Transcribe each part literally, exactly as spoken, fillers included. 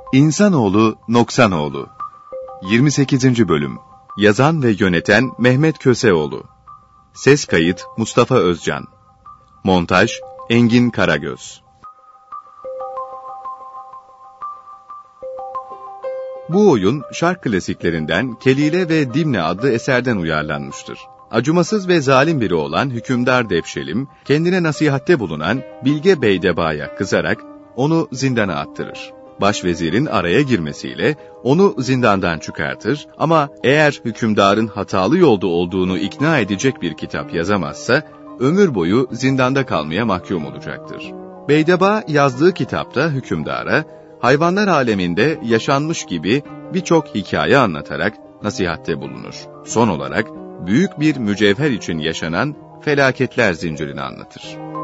İnsanoğlu Noksanoğlu yirmi sekizinci Bölüm. Yazan ve yöneten Mehmet Köseoğlu. Ses kayıt Mustafa Özcan. Montaj Engin Karagöz. Bu oyun şark klasiklerinden Kelile ve Dimne adlı eserden uyarlanmıştır. Acımasız ve zalim biri olan hükümdar Devşelim, kendine nasihatte bulunan Bilge Beydeba'ya kızarak onu zindana attırır. Başvezirin araya girmesiyle onu zindandan çıkartır ama eğer hükümdarın hatalı yolda olduğunu ikna edecek bir kitap yazamazsa, ömür boyu zindanda kalmaya mahkum olacaktır. Beydeba yazdığı kitapta hükümdara, hayvanlar aleminde yaşanmış gibi birçok hikaye anlatarak nasihatte bulunur. Son olarak büyük bir mücevher için yaşanan felaketler zincirini anlatır.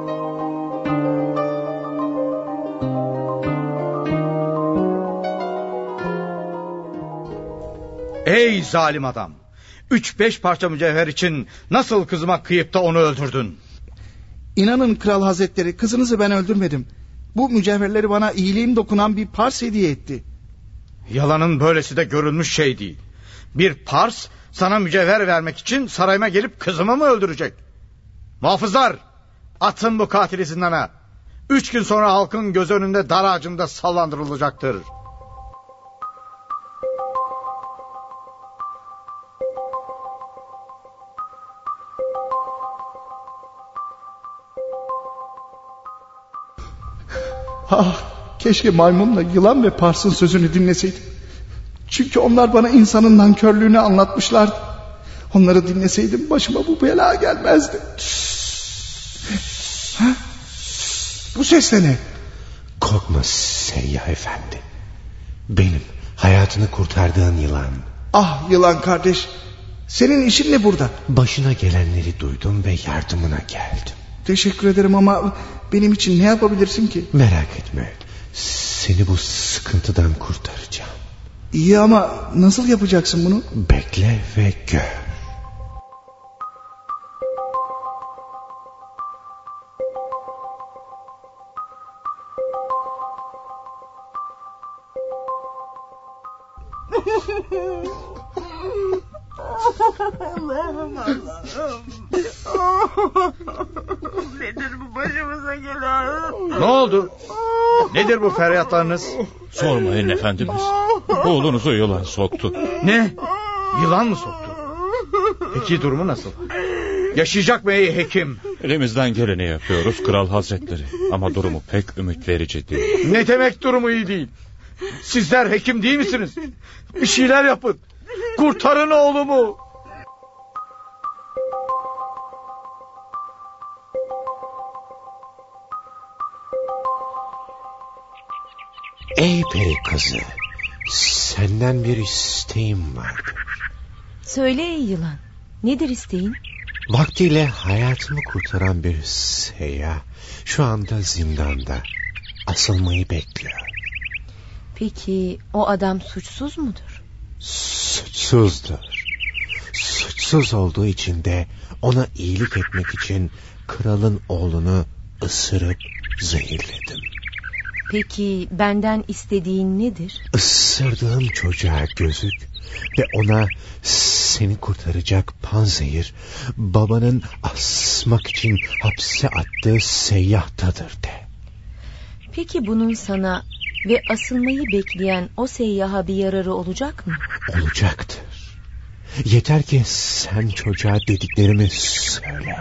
Ey zalim adam! Üç beş parça mücevher için nasıl kızıma kıyıp da onu öldürdün? İnanın Kral Hazretleri, kızınızı ben öldürmedim. Bu mücevherleri bana iyiliğim dokunan bir Pars hediye etti. Yalanın böylesi de görülmüş şey değil. Bir Pars sana mücevher vermek için sarayıma gelip kızımı mı öldürecek? Muhafızlar, atın bu katili zindana. Üç gün sonra halkın göz önünde dar ağacında sallandırılacaktır. Ah, keşke maymunla yılan ve Pars'ın sözünü dinleseydim. Çünkü onlar bana insanın nankörlüğünü anlatmışlardı. Onları dinleseydim başıma bu bela gelmezdi. Ha? Bu ses de ne? Korkma Seyyah Efendi. Benim hayatını kurtardığın yılan. Ah yılan kardeş, senin işin ne burada? Başına gelenleri duydum ve yardımına geldim. Teşekkür ederim ama benim için ne yapabilirsin ki? Merak etme, seni bu sıkıntıdan kurtaracağım. İyi ama nasıl yapacaksın bunu? Bekle ve gör. Allah'ım Allah'ım. Nedir bu başımıza gelen? Ne oldu? Nedir bu feryatlarınız? Sormayın efendimiz. Oğlunuzu yılan soktu. Ne? Yılan mı soktu? Peki durumu nasıl? Yaşayacak mı ey hekim? Elimizden geleni yapıyoruz Kral Hazretleri. Ama durumu pek ümit verici değil. Ne demek durumu iyi değil? Sizler hekim değil misiniz? Bir şeyler yapın. Kurtarın oğlumu. Ey peri kızı, senden bir isteğim var. Söyle ey yılan, nedir isteğin? Vaktiyle hayatımı kurtaran bir seyyah şu anda zindanda, asılmayı bekliyor. Peki o adam suçsuz mudur? Suçsuzdur. Suçsuz olduğu için de ona iyilik etmek için kralın oğlunu ısırıp zehirledim. Peki benden istediğin nedir? Isırdığım çocuğa gözük ve ona seni kurtaracak panzehir babanın asmak için hapse attığı seyyahtadır de. Peki bunun sana ve asılmayı bekleyen o seyyaha bir yararı olacak mı? Olacaktır. Yeter ki sen çocuğa dediklerimi söyle.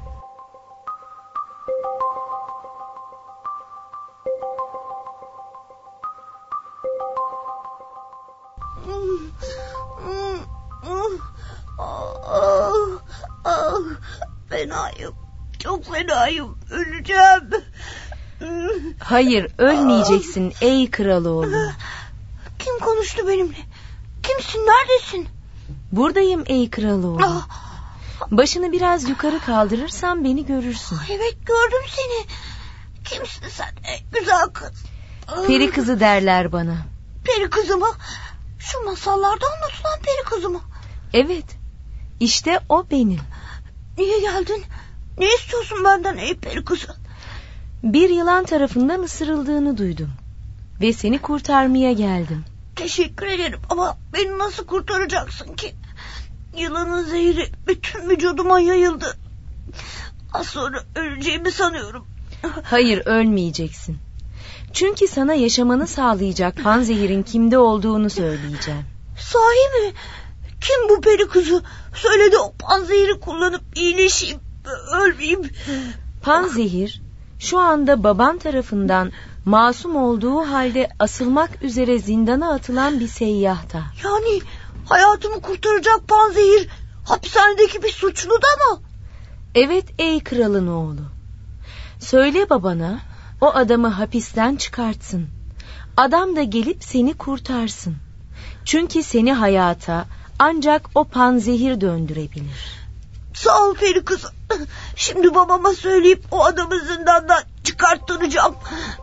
Fenayım. Çok fenayım. Öleceğim. Hayır, ölmeyeceksin ey kraloğlu. Kim konuştu benimle? Kimsin? Neredesin? Buradayım ey kraloğlu. Başını biraz yukarı kaldırırsan beni görürsün. Evet, gördüm seni. Kimsin sen ey güzel kız? Peri kızı derler bana. Peri kızı mı? Şu masallarda anlatılan peri kızı mı? Evet. İşte o benim. Niye geldin? Ne istiyorsun benden ey peri kızı? Bir yılan tarafından ısırıldığını duydum. ve seni kurtarmaya geldim. Teşekkür ederim ama beni nasıl kurtaracaksın ki? Yılanın zehri bütün vücuduma yayıldı. Az sonra öleceğimi sanıyorum. Hayır, ölmeyeceksin. Çünkü sana yaşamanı sağlayacak panzehirin kimde olduğunu söyleyeceğim. Sahi mi? Kim bu peri kızı? Söyle de o panzehiri kullanıp iyileşeyim, ölmeyeyim. Panzehir şu anda baban tarafından masum olduğu halde asılmak üzere zindana atılan bir seyyahta. Yani hayatımı kurtaracak panzehir hapishanedeki bir suçlu da mı? Evet ey kralın oğlu. Söyle babana o adamı hapisten çıkartsın. Adam da gelip seni kurtarsın. Çünkü seni hayata ancak o panzehir döndürebilir. Sağ ol peri kızı. Şimdi babama söyleyip o adamı zindandan çıkarttıracağım.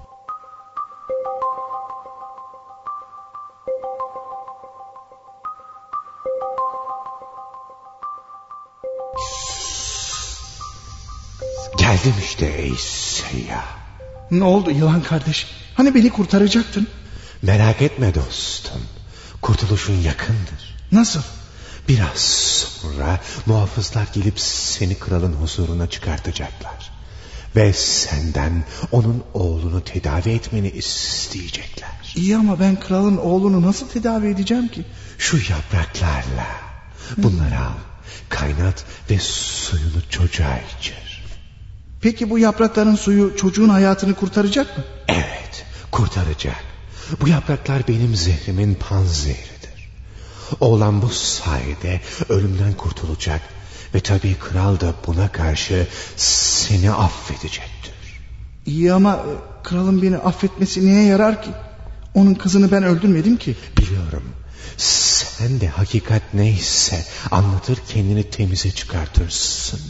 Geldim işte ey seyyah. Ne oldu yılan kardeş? Hani beni kurtaracaktın? Merak etme dostum. Kurtuluşun yakındır. Nasıl? Biraz sonra muhafızlar gelip seni kralın huzuruna çıkartacaklar. Ve senden onun oğlunu tedavi etmeni isteyecekler. İyi ama ben kralın oğlunu nasıl tedavi edeceğim ki? Şu yapraklarla. Bunları al, kaynat ve suyunu çocuğa içir. Peki bu yaprakların suyu çocuğun hayatını kurtaracak mı? Evet, kurtaracak. Bu yapraklar benim zehrimin panzehridir. Oğlan bu sayede ölümden kurtulacak ve tabii kral da buna karşı seni affedecektir. İyi ama kralın beni affetmesi neye yarar ki? Onun kızını ben öldürmedim ki. Biliyorum. Sen de hakikat neyse anlatır, kendini temize çıkartırsın.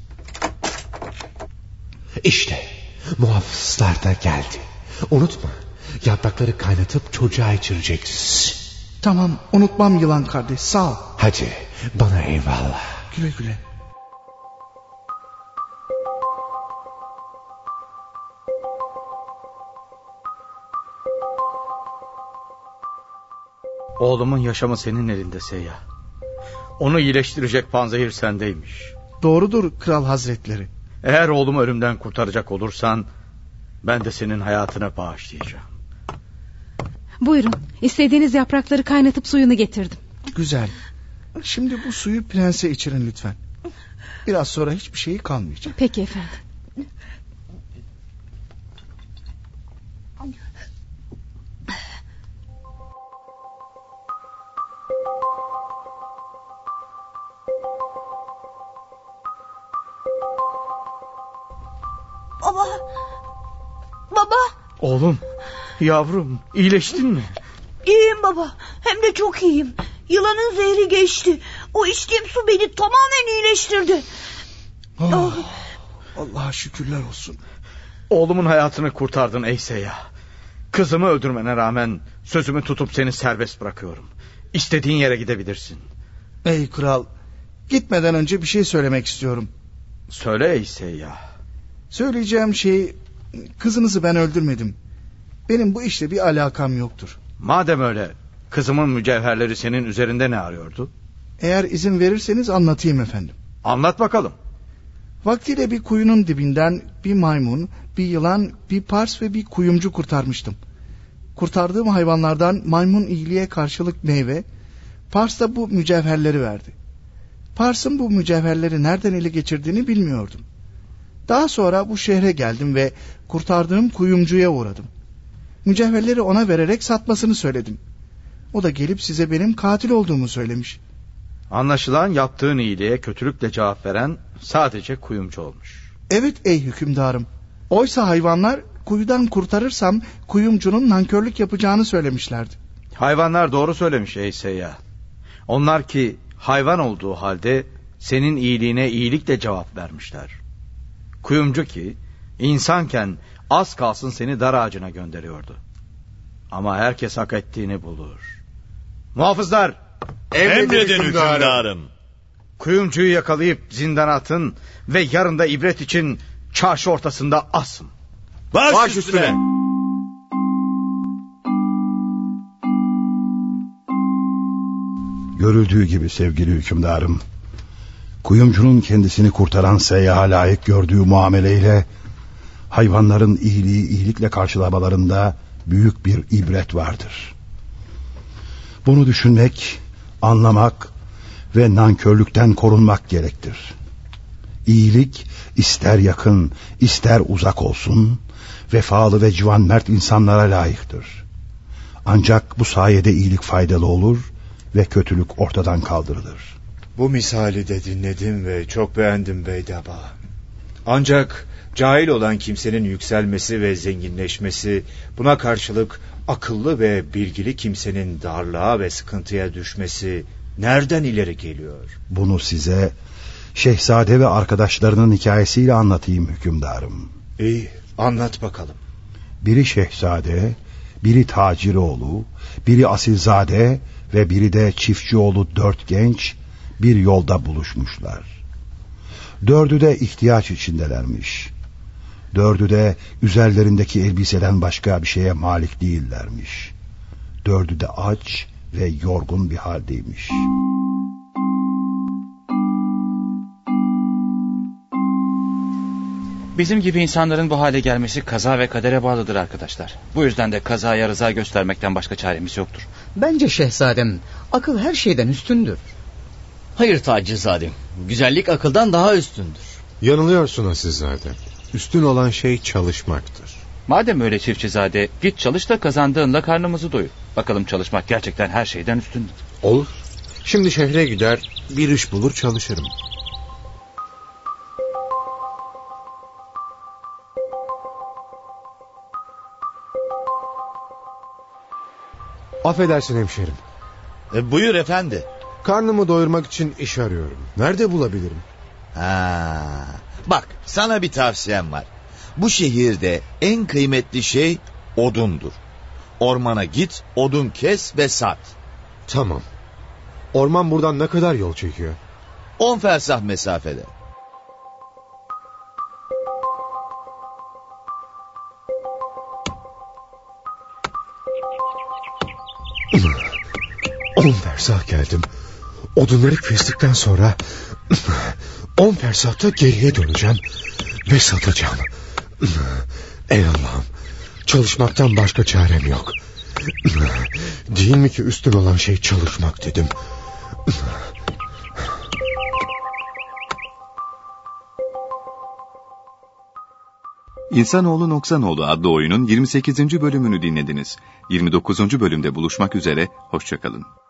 İşte muhafızlar da geldi. Unutma, yaprakları kaynatıp çocuğa içireceksin. Tamam, unutmam yılan kardeş, sağ ol. Hadi bana eyvallah. Güle güle. Oğlumun yaşamı senin elinde seyyah. Onu iyileştirecek panzehir sendeymiş. Doğrudur kral hazretleri. Eğer oğlumu ölümden kurtaracak olursan ben de senin hayatına bağışlayacağım. Buyurun, istediğiniz yaprakları kaynatıp suyunu getirdim. Güzel. Şimdi bu suyu prense içirin lütfen. Biraz sonra hiçbir şeyi kalmayacak. Peki efendim. Baba. Baba. Oğlum, yavrum, iyileştin mi? İyiyim baba. Hem de çok iyiyim. Yılanın zehri geçti. O içtiğim su beni tamamen iyileştirdi. Oh, oh. Allah'a şükürler olsun. Oğlumun hayatını kurtardın ey seyyah. Kızımı öldürmene rağmen sözümü tutup seni serbest bırakıyorum. İstediğin yere gidebilirsin. Ey kral, gitmeden önce bir şey söylemek istiyorum. Söyle ey seyyah. Söyleyeceğim şey, kızınızı ben öldürmedim. Benim bu işle bir alakam yoktur. Madem öyle, kızımın mücevherleri senin üzerinde ne arıyordu? Eğer izin verirseniz anlatayım efendim. Anlat bakalım. Vaktiyle bir kuyunun dibinden bir maymun, bir yılan, bir pars ve bir kuyumcu kurtarmıştım. Kurtardığım hayvanlardan maymun iyiliğe karşılık meyve, pars da bu mücevherleri verdi. Pars'ın bu mücevherleri nereden ele geçirdiğini bilmiyordum. Daha sonra bu şehre geldim ve kurtardığım kuyumcuya uğradım. Mücevherleri ona vererek satmasını söyledim. O da gelip size benim katil olduğumu söylemiş. Anlaşılan yaptığın iyiliğe kötülükle cevap veren sadece kuyumcu olmuş. Evet ey hükümdarım. Oysa hayvanlar kuyudan kurtarırsam kuyumcunun nankörlük yapacağını söylemişlerdi. Hayvanlar doğru söylemiş ey seyyah. Onlar ki hayvan olduğu halde senin iyiliğine iyilikle cevap vermişler. Kuyumcu ki insanken az kalsın seni dar ağacına gönderiyordu. Ama herkes hak ettiğini bulur. Muhafızlar! Emredin hükümdarım. Kuyumcuyu yakalayıp zindana atın ve yarın da ibret için çarşı ortasında asın. Baş, Baş üstüne. üstüne. Görüldüğü gibi sevgili hükümdarım, kuyumcunun kendisini kurtaran seyyaha layık gördüğü muameleyle hayvanların iyiliği iyilikle karşılamalarında büyük bir ibret vardır. Bunu düşünmek, anlamak ve nankörlükten korunmak gerektir. İyilik ister yakın, ister uzak olsun, vefalı ve civan mert insanlara layıktır. Ancak bu sayede iyilik faydalı olur ve kötülük ortadan kaldırılır. Bu misali de dinledim ve çok beğendim Beydaba. Ancak cahil olan kimsenin yükselmesi ve zenginleşmesi, buna karşılık akıllı ve bilgili kimsenin darlığa ve sıkıntıya düşmesi nereden ileri geliyor? Bunu size şehzade ve arkadaşlarının hikayesiyle anlatayım hükümdarım. İyi, anlat bakalım. Biri şehzade, biri taciroğlu, biri asilzade ve biri de çiftçioğlu dört genç bir yolda buluşmuşlar. Dördü de ihtiyaç içindelermiş. Dördü de üzerlerindeki elbiseden başka bir şeye malik değillermiş. Dördü de aç ve yorgun bir haldeymiş. Bizim gibi insanların bu hale gelmesi kaza ve kadere bağlıdır arkadaşlar. Bu yüzden de kazaya rıza göstermekten başka çaremiz yoktur. Bence şehzadem, akıl her şeyden üstündür. Hayır Tacizadem, güzellik akıldan daha üstündür. Yanılıyorsun Asilzade. Üstün olan şey çalışmaktır. Madem öyle çiftçizade, git çalış da kazandığınla karnımızı doyur. Bakalım çalışmak gerçekten her şeyden üstündür. Olur. Şimdi şehre gider, bir iş bulur çalışırım. Affedersin hemşerim. E, buyur efendi. Karnımı doyurmak için iş arıyorum. Nerede bulabilirim? Ha, bak sana bir tavsiyem var. Bu şehirde en kıymetli şey odundur. Ormana git, odun kes ve sat. Tamam. Orman buradan ne kadar yol çekiyor? On fersah mesafede. On fersah geldim. Odunları kestikten sonra on fersahta geriye döneceğim ve satacağım. Ey Allah'ım, çalışmaktan başka çarem yok. Değil mi ki üstün olan şey çalışmak dedim. İnsanoğlu Noksanoğlu adlı oyunun yirmi sekizinci bölümünü dinlediniz. yirmi dokuzuncu bölümde buluşmak üzere, hoşça kalın.